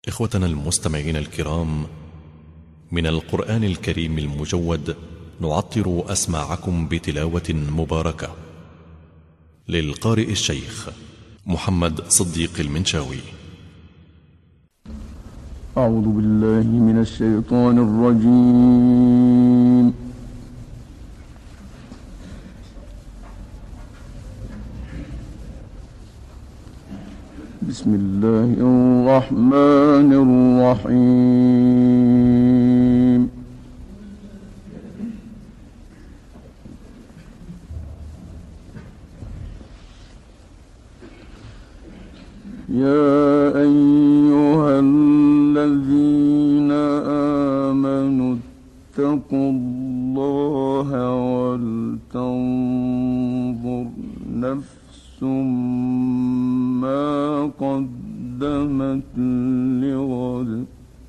إخوتنا المستمعين الكرام، من القرآن الكريم المجود نعطر أسماعكم بتلاوة مباركة للقارئ الشيخ محمد صديق المنشاوي. أعوذ بالله من الشيطان الرجيم. بسم الله الرحمن الرحيم. يا أيها الذين آمنوا اتقوا الله ولتنظر نفس ما قدمت لغد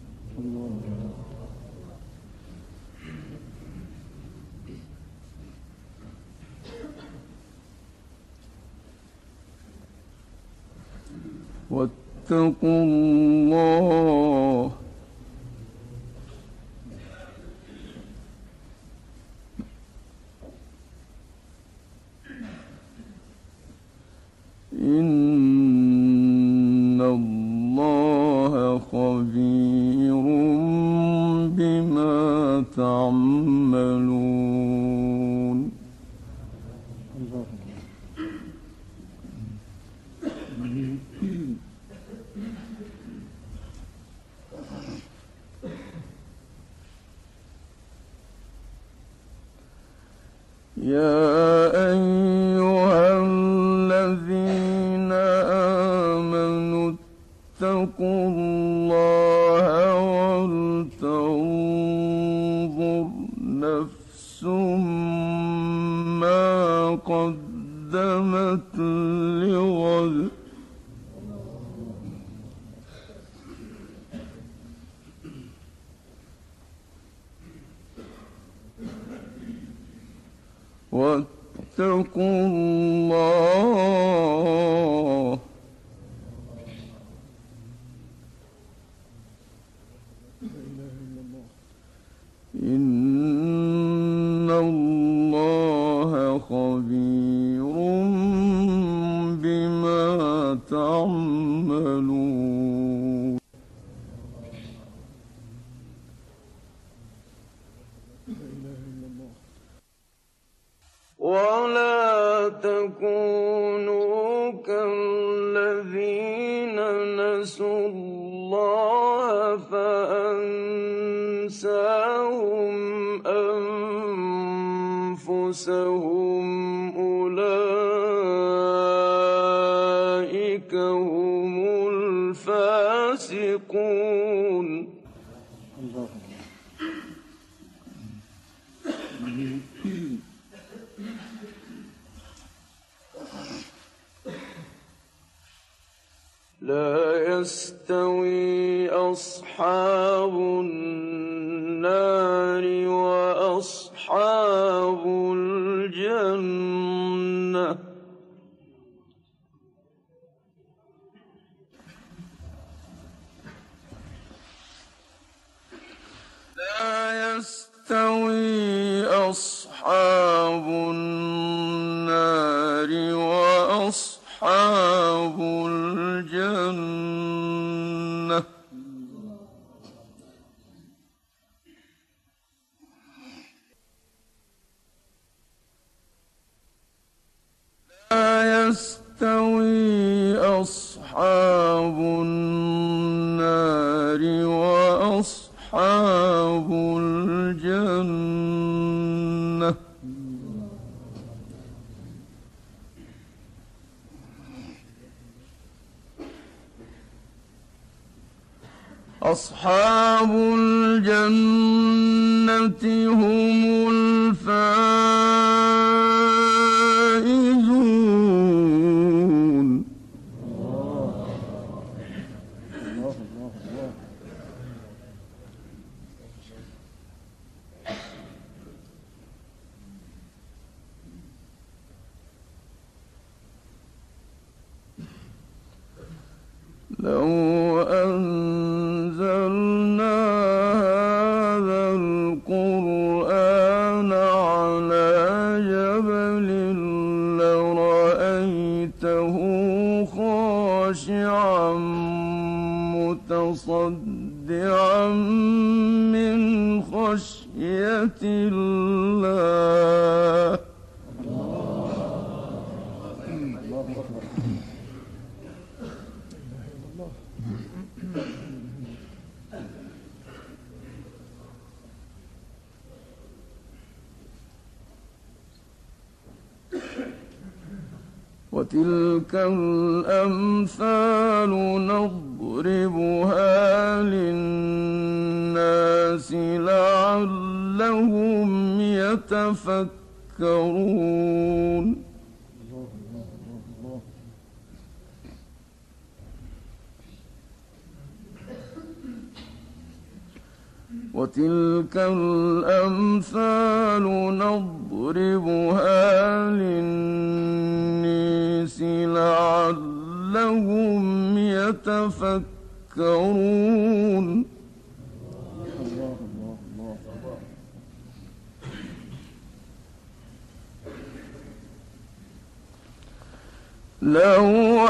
واتقوا الله إن الله خبير بما تعملون. يا أيها الذين آمنوا اتقوا الله ولتنظر نفس ما قدمت لغد واتقوا الله إن الله خبير بما تعملون. ولا تكونوا كالذين نسوا الله فأنساهم أنفسهم أولئك هم الفاسقون. لا يستوي أصحاب النار وأصحاب الجنة لا يستوي أصحاب النار وأصحاب الجنة لا يستوي أصحاب النار وأصحاب الجنة أصحاب الجنة هم الفائزون. لو أن متصدعا من خشية الله. وتلك الأمثال نضربها للناس لعلهم يتفكرون. وتلك الأمثال نضربها للناس لعلهم يتفكرون. لو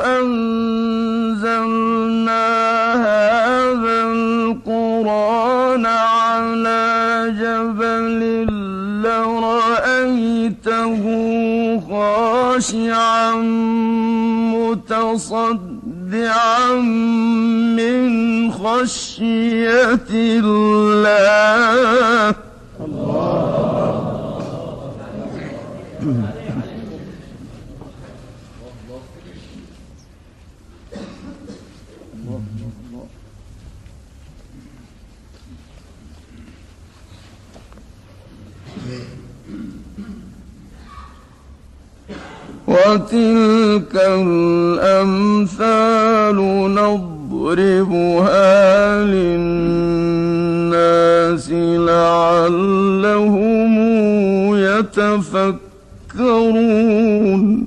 أنزلنا هذا القرآن على جبل لرأيته خاشعا متصدعا من خشية الله. وتلك الأمثال نضربها للناس لعلهم يتفكرون.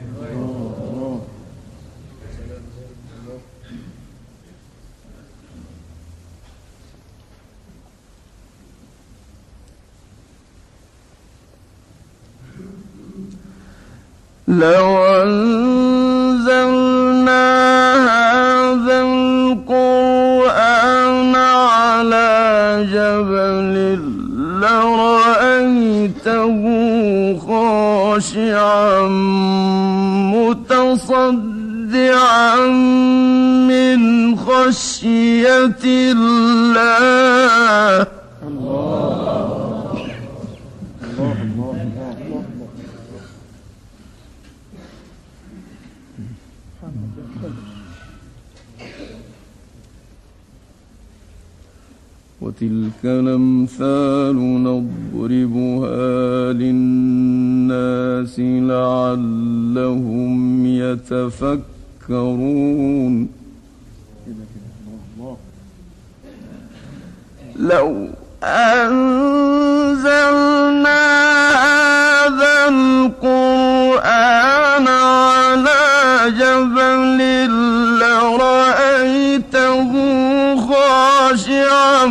لو أنزلنا هذا القرآن على جبل لرأيته خاشعا متصدعا من خشية الله. وتلك الأمثال نضربها للناس لعلهم يتفكرون. لو أنزلنا هذا القرآن على جبل لرأيته خاشعا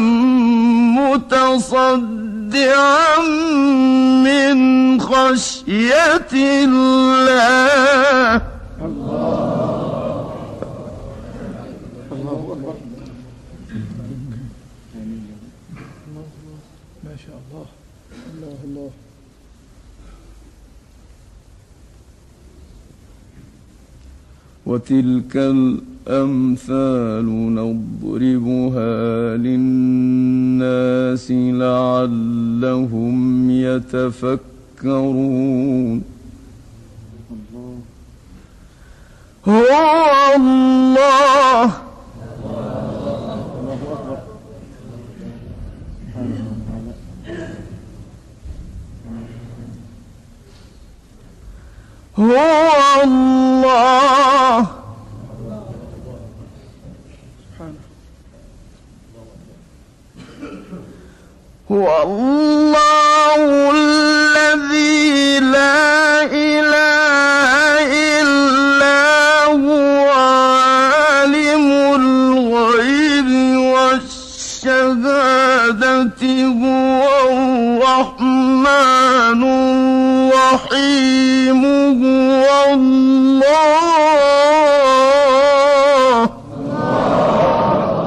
متصدعا من خشية الله. ما شاء الله. الله الله. وتلك الأمثال نضربها للناس لعلهم يتفكرون. هو الله هو الله هو الله الذي لا إله إلا هو عالم الغيب والشهادة هو الرحمن الرحيم هو الله.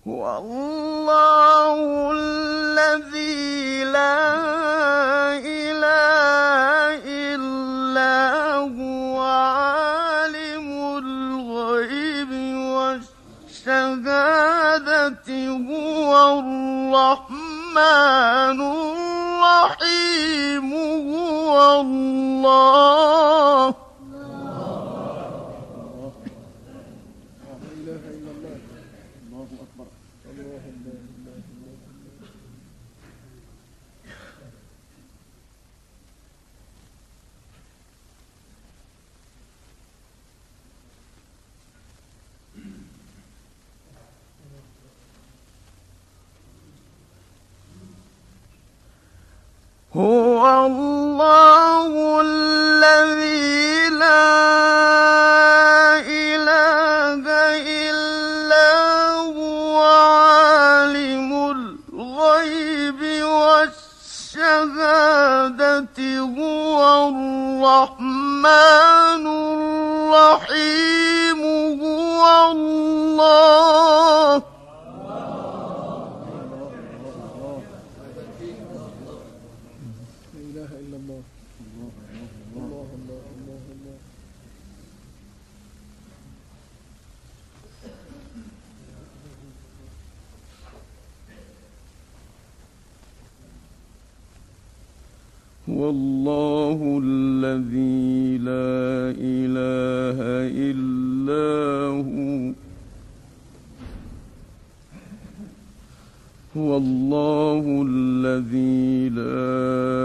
هو الله الذي لا إله إلا هو عالم الغيب والشهادة هو الرحمن الرحيم هو الله هو الله الذي لا إله إلا هو عالم الغيب والشهادة هو الرحمن الرحيم هو الله هو الله الذي لا إله إلا هو هو الله الذي لا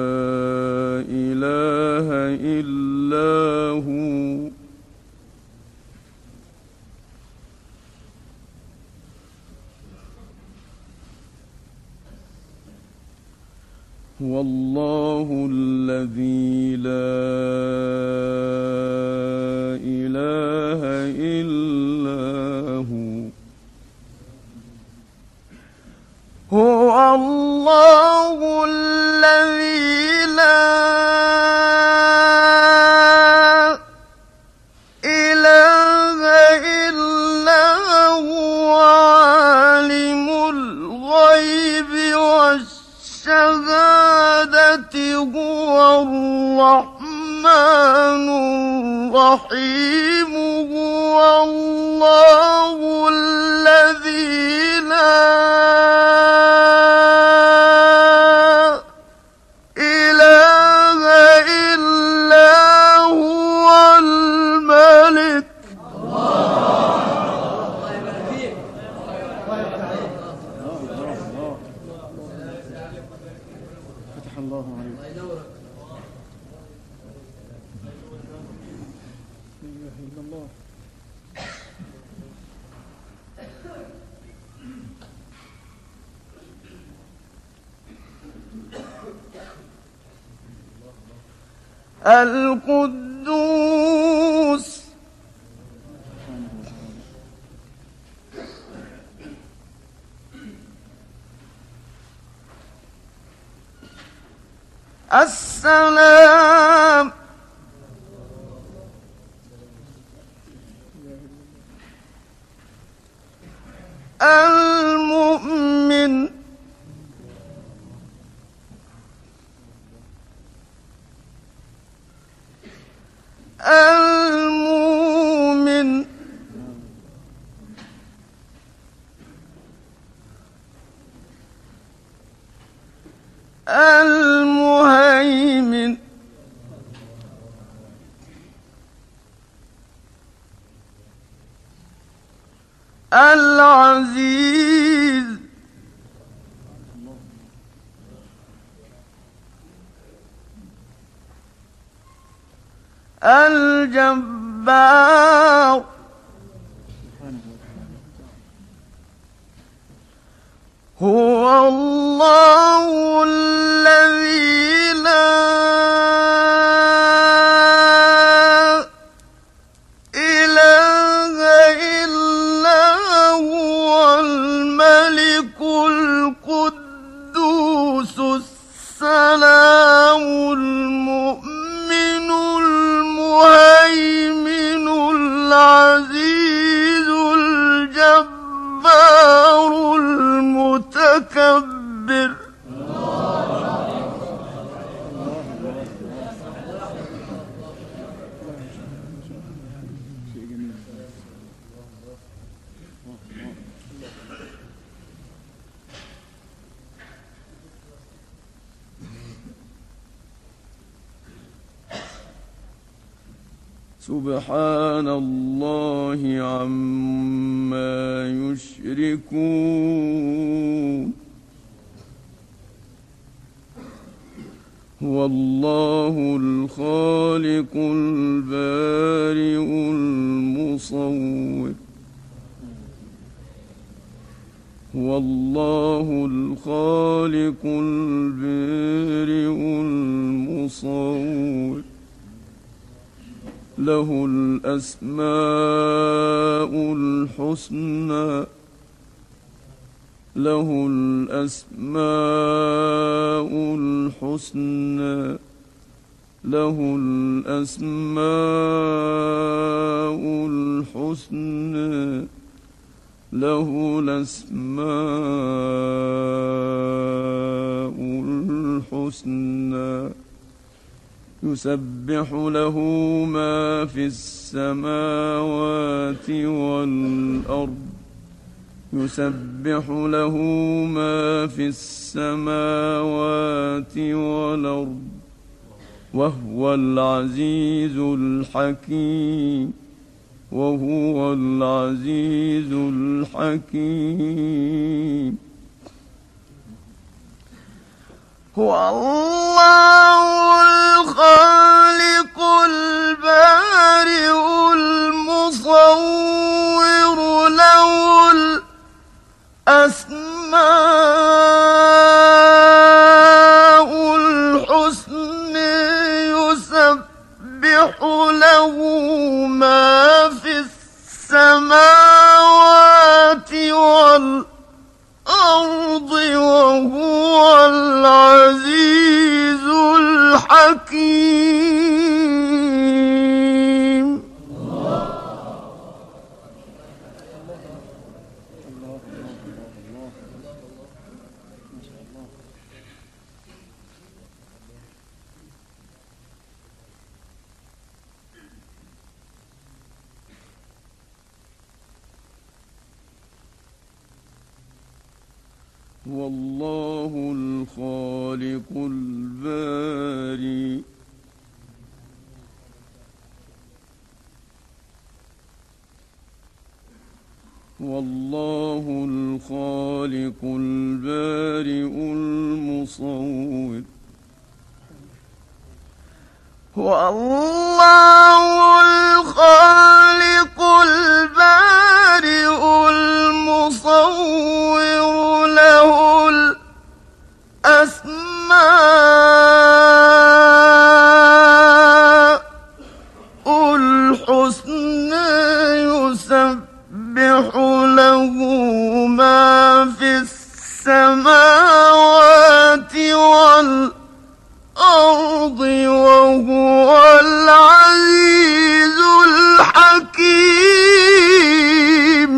إله إلا هو هو الله الذي لا إله إلا هو هو الله الذي لا إله إلا هو عالم الغيب والشهادة هو الرحمن الرحيم هو الله الذي لا إله إلا هو الملك فتح الله عليك. لا إله إلا الله. القدوس السلام المؤمن المؤمن المهيمن العزيز الجبار هو الله الذي لا إله إلا هو الملك القدوس السلام المؤمن المهيمن العزيز الجبار سبحان الله عما يشركون هو الله الخالق البارئ المصور هو الله الخالق البارئ المصور له الأسماء الحسنى له الأسماء الحسنى له الأسماء الحسنى له الأسماء الحسنى يسبح له ما في السماوات والأرض يسبح له ما في السماوات والأرض وهو العزيز الحكيم وهو العزيز الحكيم هو الله الخالق البارئ المصور له الأسماء الحسنى يسبح له ما في السماوات والأرض وهو العزيز الحكيم والله الخالق البارئ والله الخالق البارئ المصور والله الخالق البارئ المصور له الأسماء الحسنى يسبح له ما في السماوات والأرض وهو العزيز الحكيم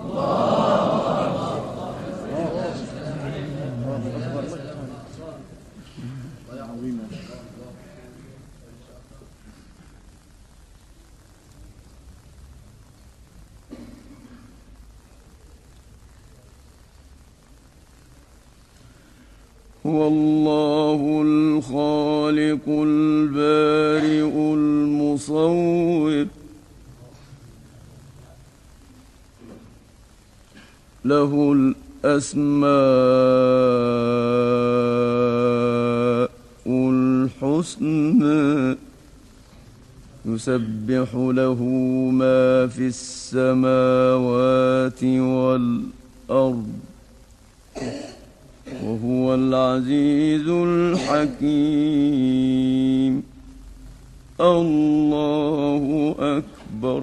هو الله الخالق البارئ المصور له الأسماء الحسنى يسبح له ما في السماوات والأرض وهو العزيز الحكيم الله أكبر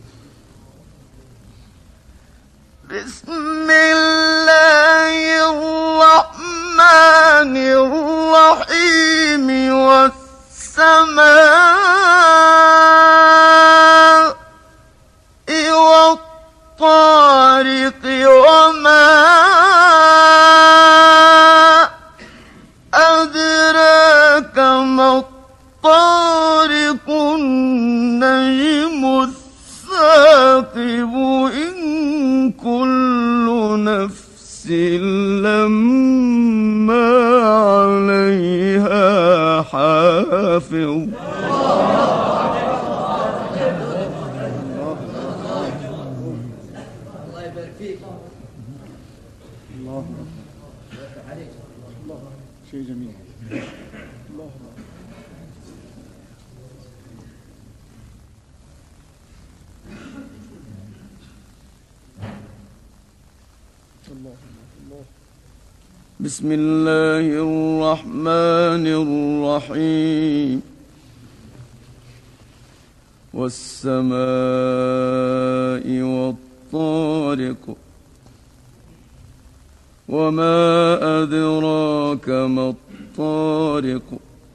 بسم الله الرحمن الرحيم والسماء والطارق وما أدراك ما الطارق النجم الثاقب إن كل نفس لما عليها حافظ الله الله شيء جميل. الله الله الله. بسم الله الرحمن الرحيم. والسماء والطارق وما أدراك ما الطارق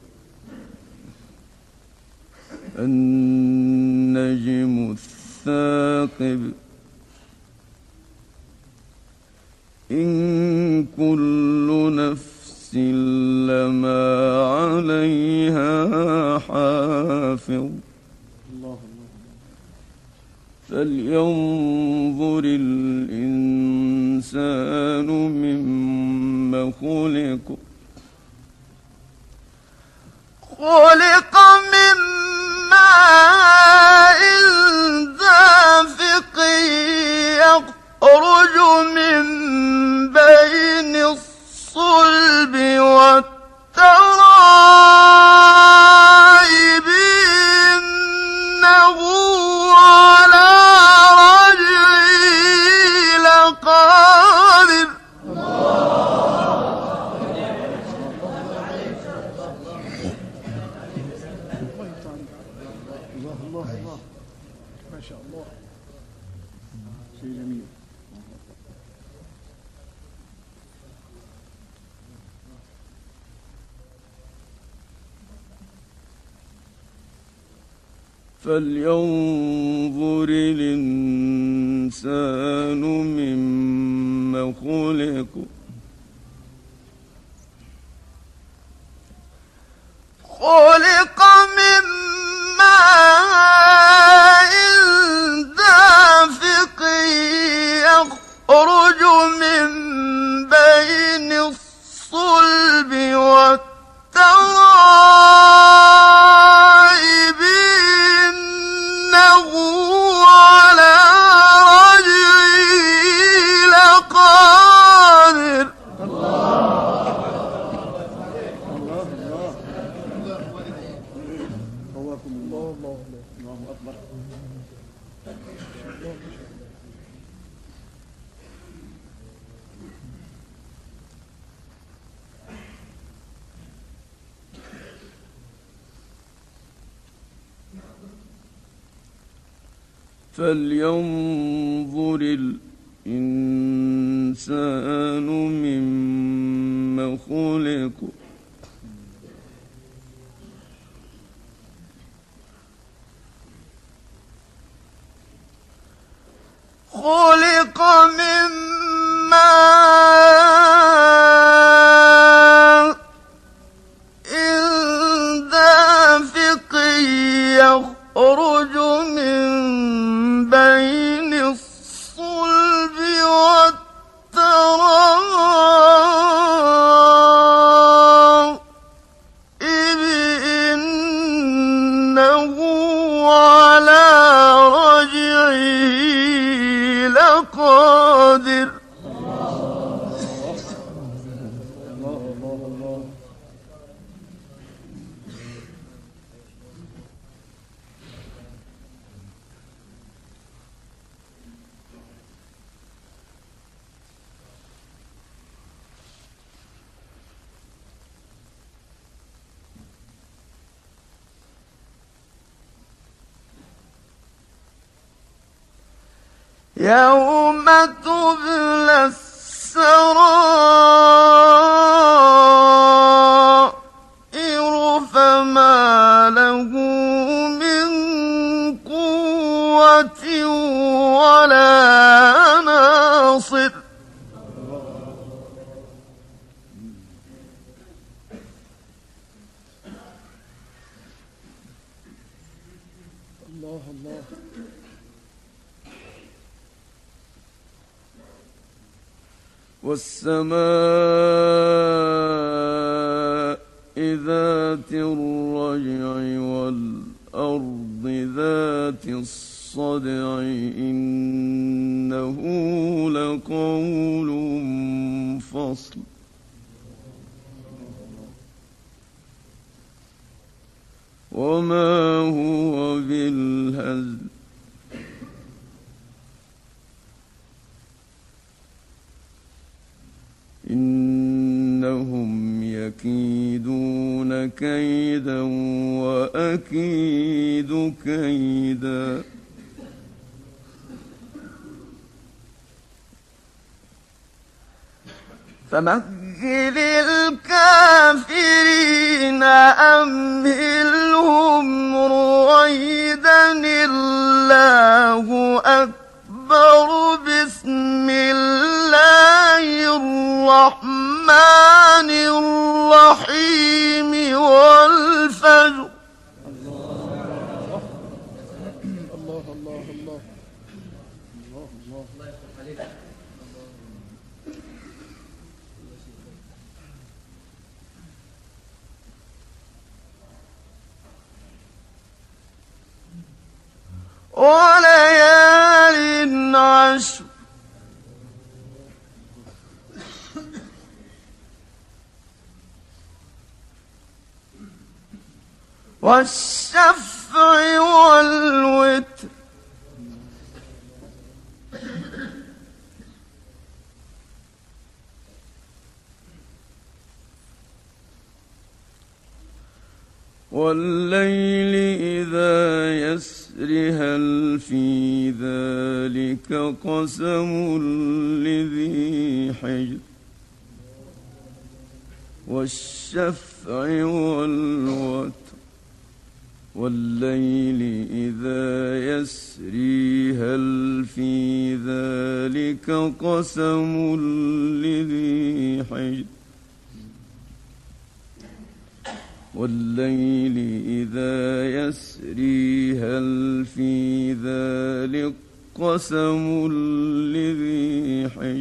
النجم الثاقب إن كل نفس لما عليها حافظ فلينظر الإنسان مما خلق. خلق من ماء دافق يخرج من بين الصلب والترائب إنه على رجعه لقادر. الله الله ما شاء الله شيء جميل. فلينظر الإنسان مما خلق. خلق من ماء دافق يخرج من بين الصلب والترائب إنه على رجعه لقادر. قواكم الله. الله الله أكبر. فلينظر الإنسان مما خلق. خلق من ماء دافق يخرج من بين الصلب والترائب إنه على رجعه لقادر. الله الله الله. يوم تبلى السرائر فما له من قوة ولا ناصر. الله الله. والسماء ذات الرجع والأرض ذات الصدع الصدع إنه لقول فصل وما هو بالهزل إنهم يكيدون كيدا وأكيد كيدا فمهل الكافرين أمهلهم رويدا الله أكبر بسم الله الرحمن الرحيم والفجر الله الله الله الله الله وليال عشر والشفع والوتر والليل إذا يسر هل في ذلك قسم لذي حجر والشفع والوتر والليل إذا يسري هل في ذلك قسم لذي حجر والليل إذا يسري هل في ذلك قسم لذي حجر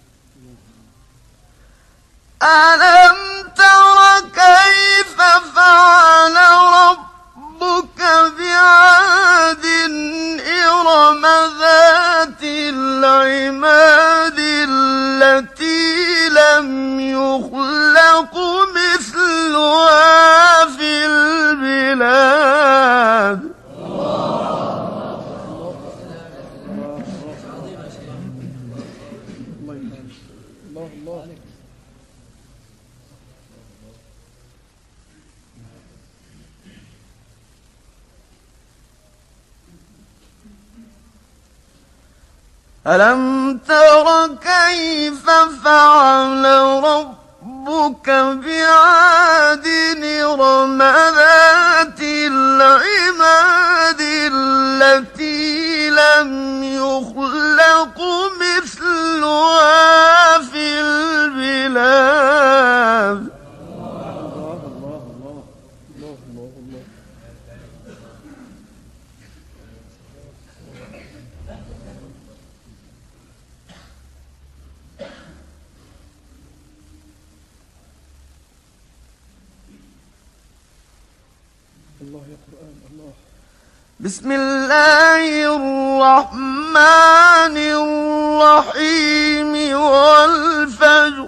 ألم تر كيف فعل ربك بعاد إرم ذات العماد التي لم يخلق مثلها في البلاد الله ألم تر كيف فعل ربك بعاد إرم ذات العماد التي لم يخلق مثلها في البلاد الله يا قرآن الله بسم الله الرحمن الرحيم والفجر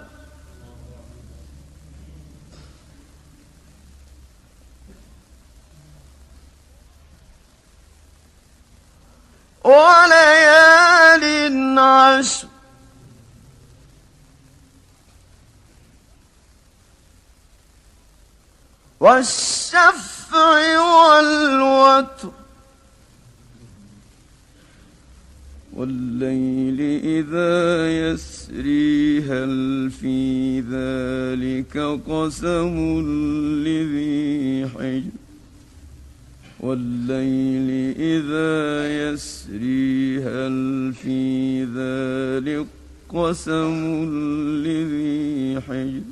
وليال عشر والشفع والوتر والليل إذا يسري هل في ذلك قسم لذي حجر والليل إذا يسري هل في ذلك قسم لذي حجر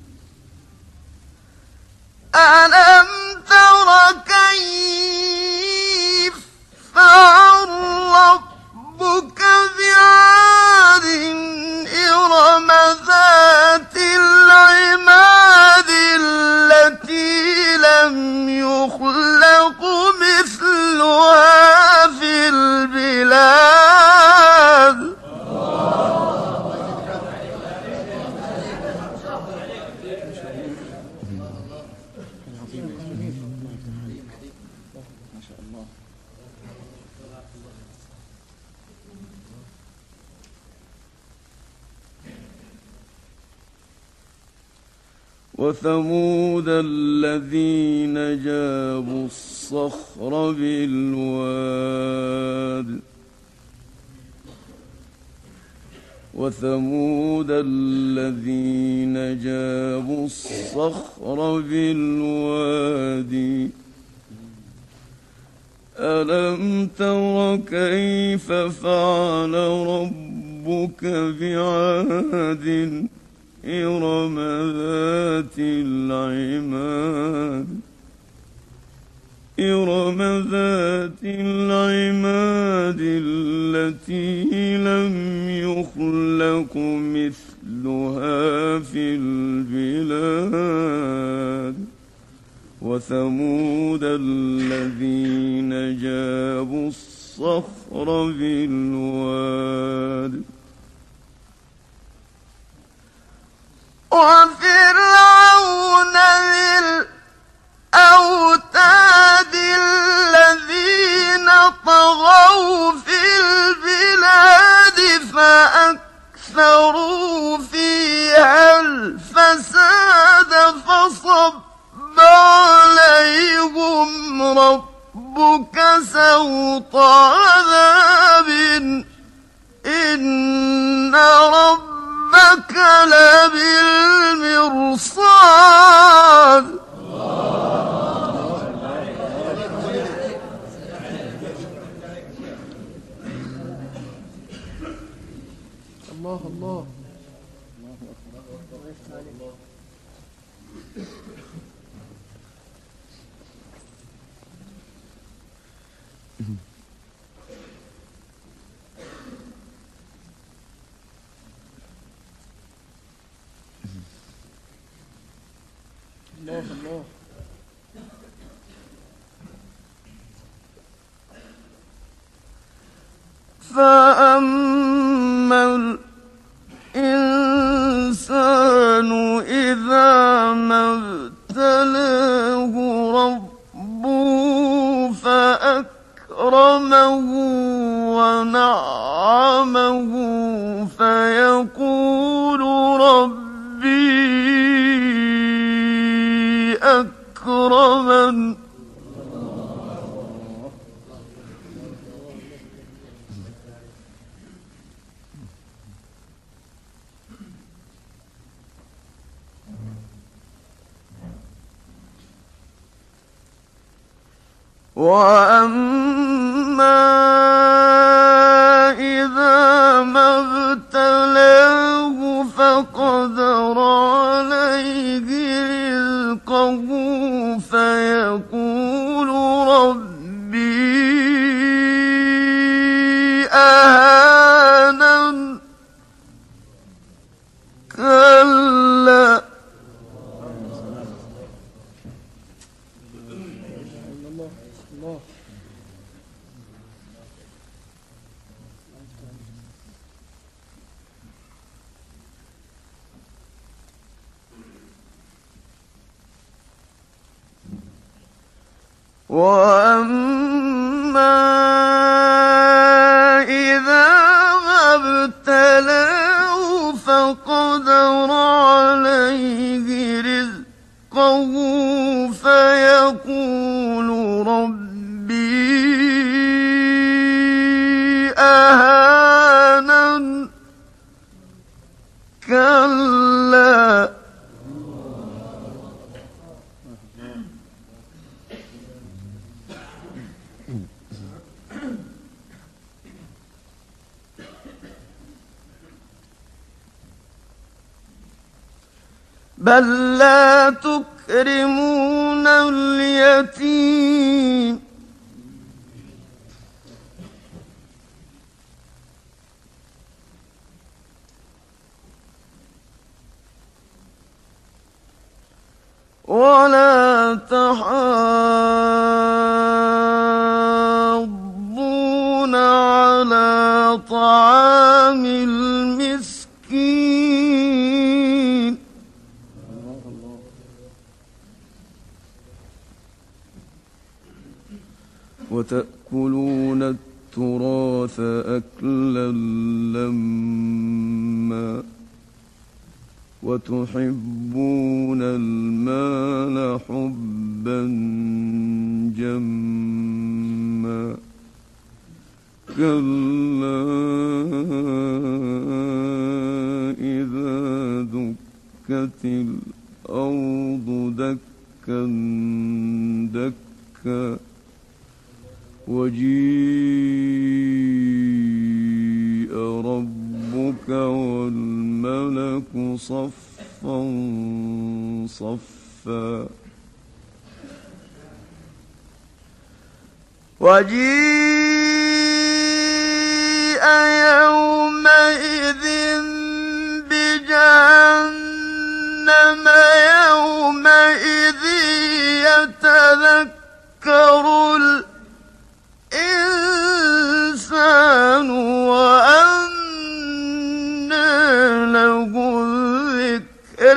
ألم تر كيف فعل ربك بعاد إرم ذات العماد التي لم يخلق مثلها في وثمود الذين جابوا الصخر بالواد وثمود الذين جابوا الصخر بالوادي ألم تر كيف فعل ربك بعاد إرم ذات العماد التي لم يخلق مثلها في البلاد وثمود الذين جابوا الصخر بالواد وفرعون ذي الأوتاد الذين طغوا في البلاد فأكثروا فيها الفساد فصب عليهم ربك سوط عذاب إن ربك لبالمرصاد الله الله الله الله فأما الإنسان إذا ما ابتلاه ربه فأكرمه ونعمه فيقول ربي أكرمن وأما إذا ما ابتلاه فقدر عليه رزقه فيقول ربي أهانن كلا الله وأما إذا ما ابتلاه فقدر عليه رزقه فيقول ربي أهانن كلا بل لا تكرمون اليتيم ولا تحاضون على طعام المسكين وتأكلون التراث أكلا لما وتحبون المال حبا جما كلا إذا دكت الأرض دكا دكا وجيء ربك والملك صفا صفا وجيء يومئذ بجهنم يومئذ يتذكر الإنسان وأنى له الذكر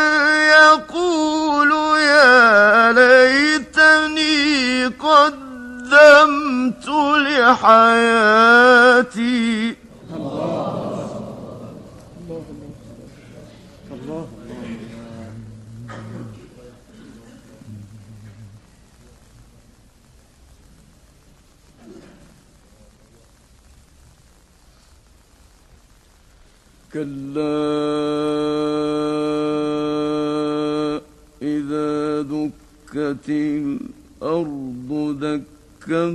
يقول يا ليتني قدمت لحياتي كلا إذا دكت الأرض دكا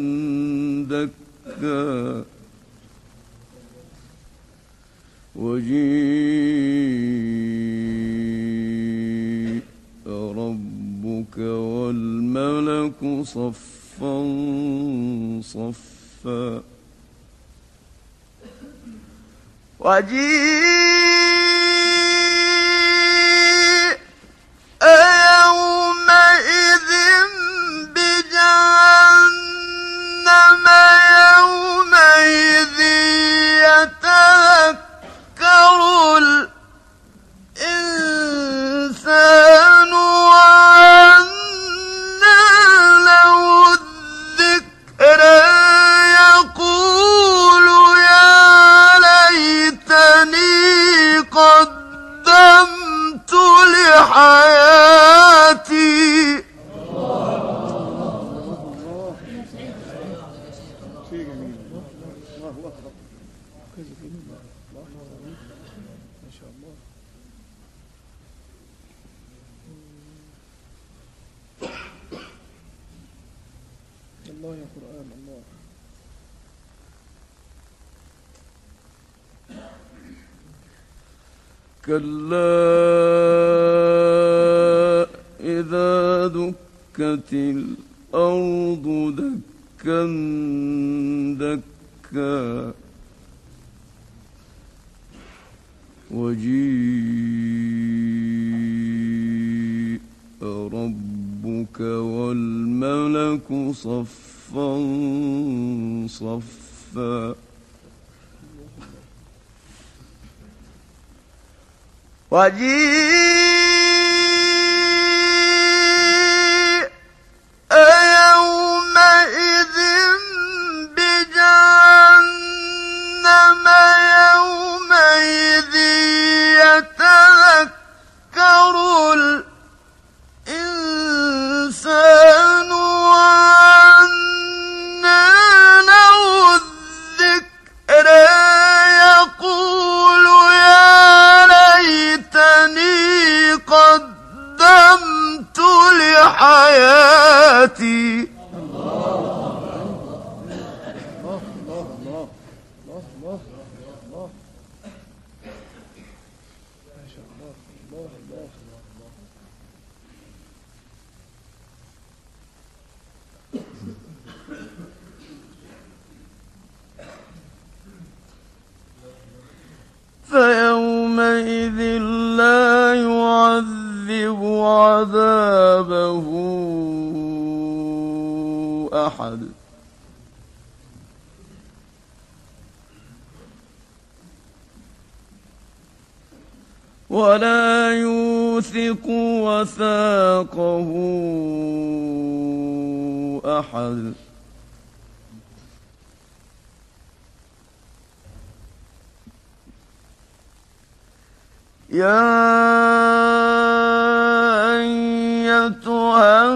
دكا وجيء ربك والملك صفا صفا وجيء يومئذ بجهنم يومئذ يتذكر الإنسان وأنى له الذكر يقول يا ليتني قدمت لحياتي شيء جميل. الله أكبر. كذا جميل. الله أكبر. ما شاء الله. الله يا قرآن الله. كلا إذا دكت الأرض دكا دكا وجيء ربك والملك صفا صفا وجيء يومئذ بجهنم يومئذ يتذكر الإنسان وأنى له الذكر يقول يا ليتني قدمت لحياتي فيومئذ لا يعذب عذابه أحد ولا يوثق وثاقه أحد أيتها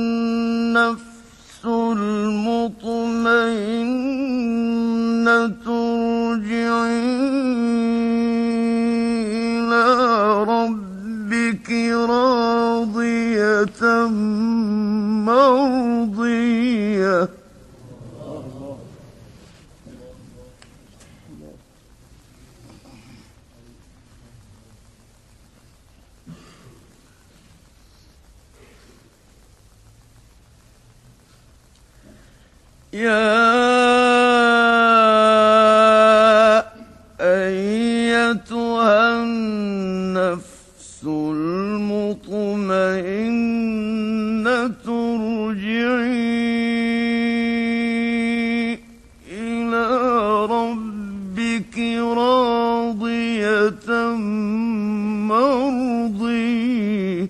النفس المطمئنة ارجعي إلى ربك راضية مرضية. يا أيتها النفس المطمئنة ارجعي إلى ربك راضية مرضية.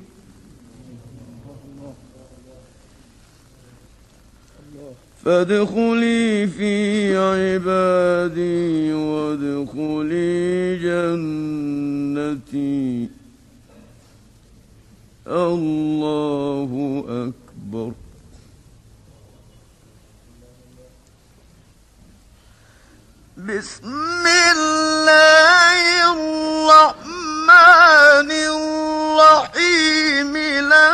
فادخلي في عبادي وادخلي جنتي. الله أكبر. بسم الله الرحمن الرحيم. لا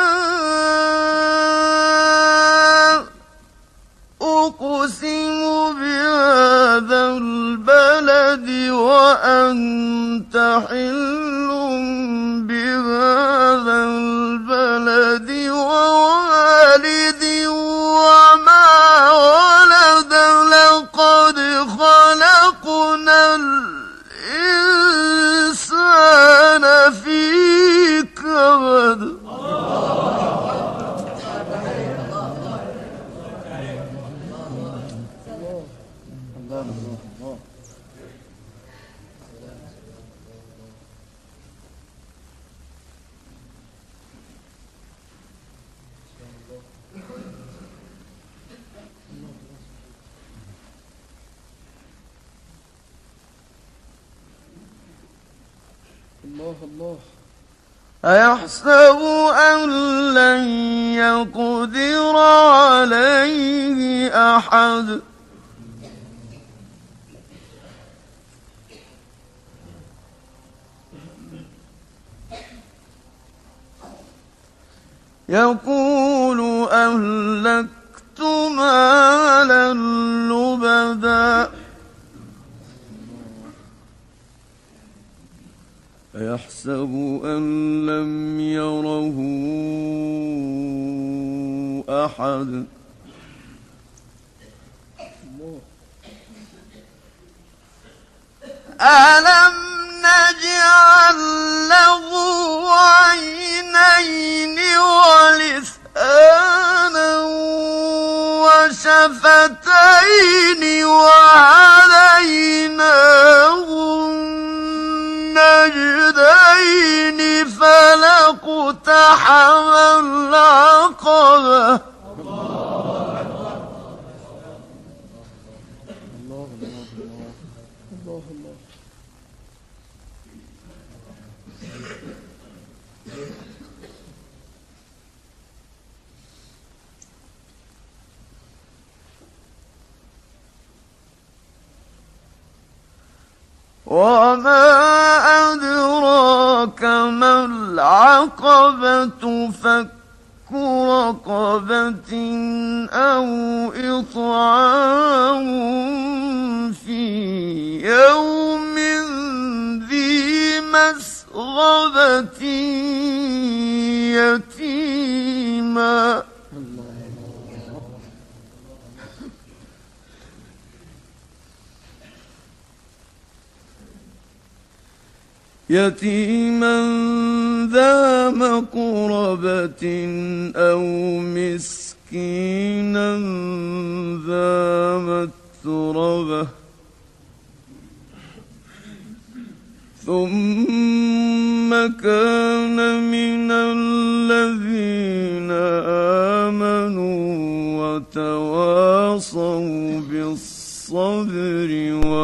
أقسم بهذا البلد وأنت حل بهذا البلد ووالد وما ولد. لقد خلقنا الإنسان في كبد. الله الله. أيحسب أن لن يقدر عليه أحد. يقول أهلكت مالا لبدا. أيحسب أن لم يره أحد. ألم نجعل له عينين ولسانا وشفتين وهديناه النجدين. فلاقتحم العقبة. وما أدراك ما العقبة. فك رقبة أو إطعام في يوم ذي مسغبة يتيما. يتيما ذا مقربة أو مسكينا ذا متربة. ثم كان من الذين آمنوا وتواصوا بالصبر بالصبر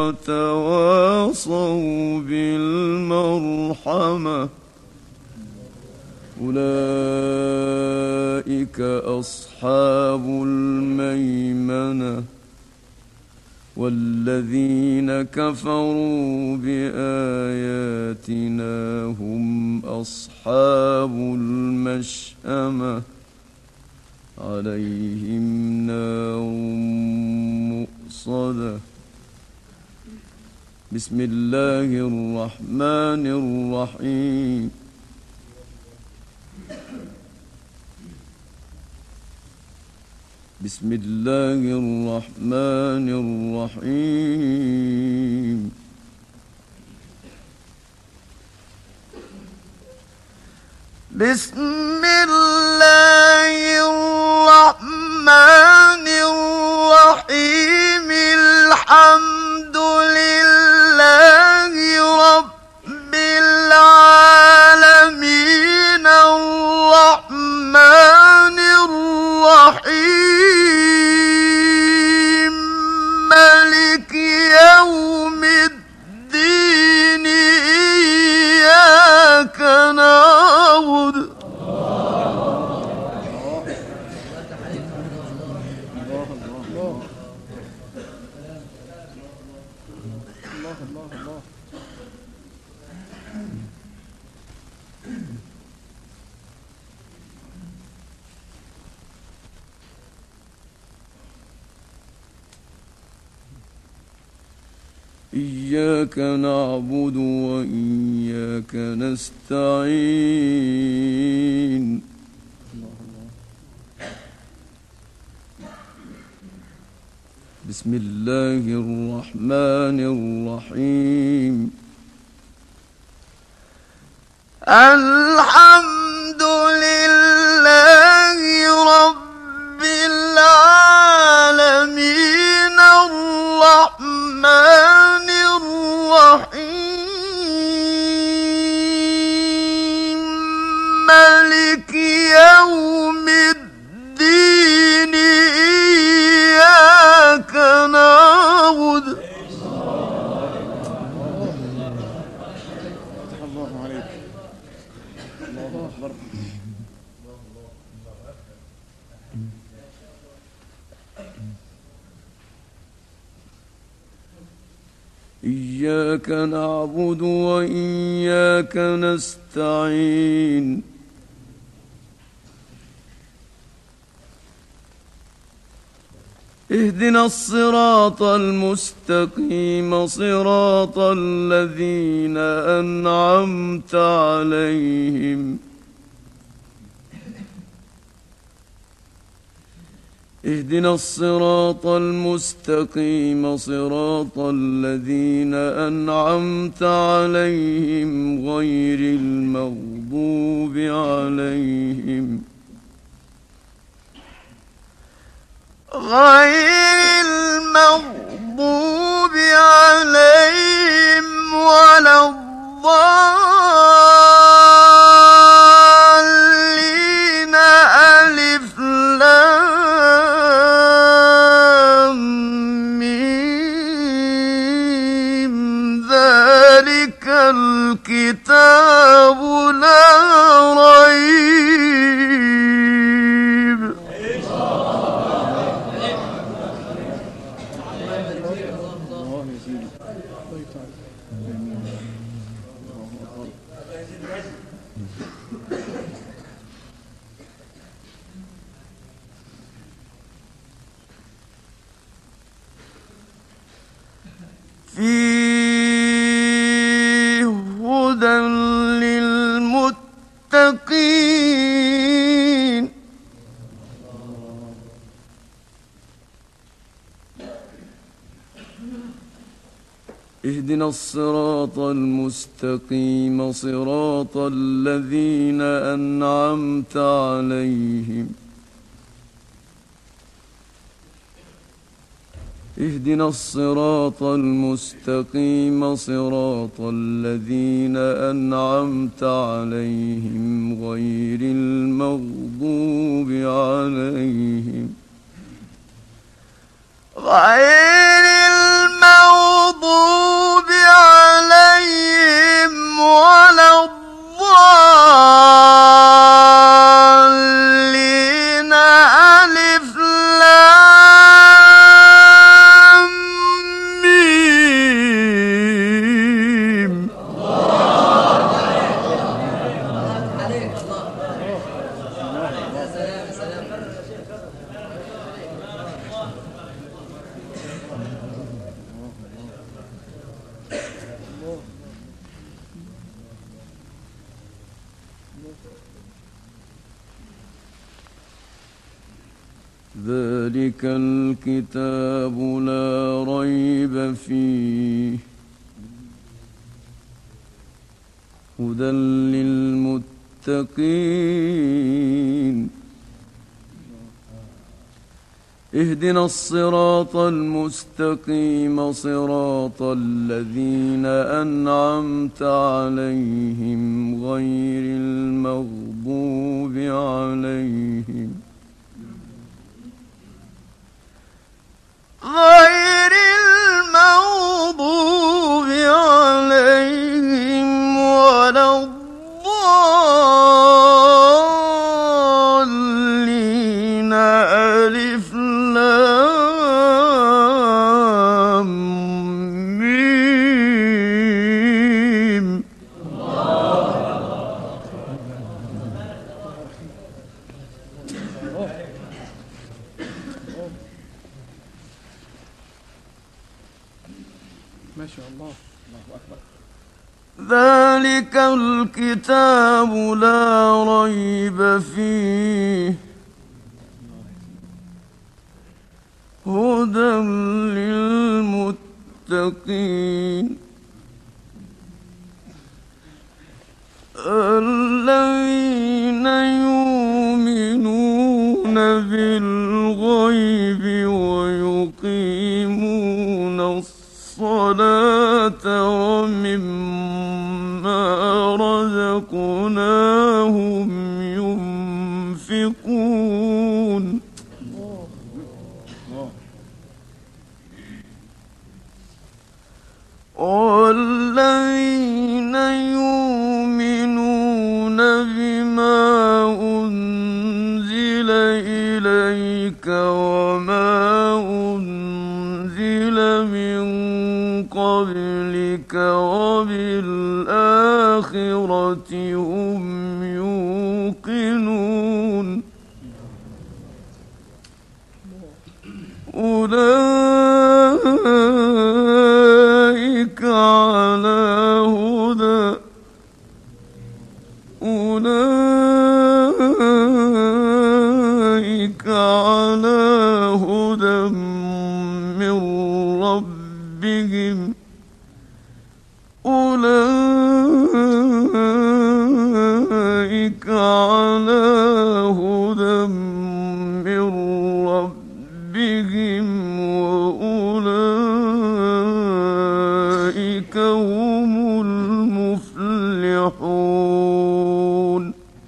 وتواصوا بالمرحمة أولئك أصحاب الميمنة والذين كفروا بآياتنا هم أصحاب المشأمة عليهم نار مؤصدة. بسم الله الرحمن الرحيم. بسم الله الرحمن الرحيم. بسم الله الرحمن الرحيم. الحمد لله رب العالمين الرحمن الرحيم مالك يوم الدين إياك نعبد إياك نعبد وإياك نستعين. بسم الله الرحمن الرحيم. الحمد لله رب العالمين الرحمن الرحيم مالك يوم الدين إياك نعبد. الله عليك. الله أكبر. إياك نعبد وإياك نستعين. اهدنا الصراط المستقيم صراط الذين أنعمت عليهم اهدنا الصراط المستقيم صراط الذين أنعمت عليهم غير المغضوب عليهم ولا الضالين. ألف لام ميم ذلك الكتاب لا ريب. فيه هدى للمتقين. اهدنا الصراط المستقيم صراط الذين أنعمت عليهم اهدنا الصراط المستقيم صراط الذين أنعمت عليهم غير المغضوب عليهم ذلك الكتاب لا ريب فيه هدى للمتقين اهدنا الصراط المستقيم صراط الذين أنعمت عليهم غير المغضوب عليهم ولا الضالين ألف لام ميم ما شاء الله. الله أكبر. ذلك الكتاب لا ريب فيه هدى للمتقين الذين يؤمنون بالغيب ويقيمون الصلاة ومما رزقناهم ينفقون والذين يؤمنون بما أنزل إليك وما أنزل من قبلك وبالآخرة هم يوقنون أولئك على هدى من ربهم أولئك على هدى من ربهم وأولئك هم المفلحون.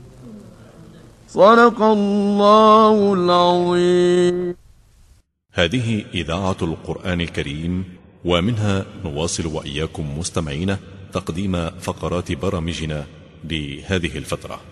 صدق الله العظيم. هذه إذاعة القرآن الكريم، ومنها نواصل وإياكم مستمعين تقديم فقرات برامجنا لهذه الفترة.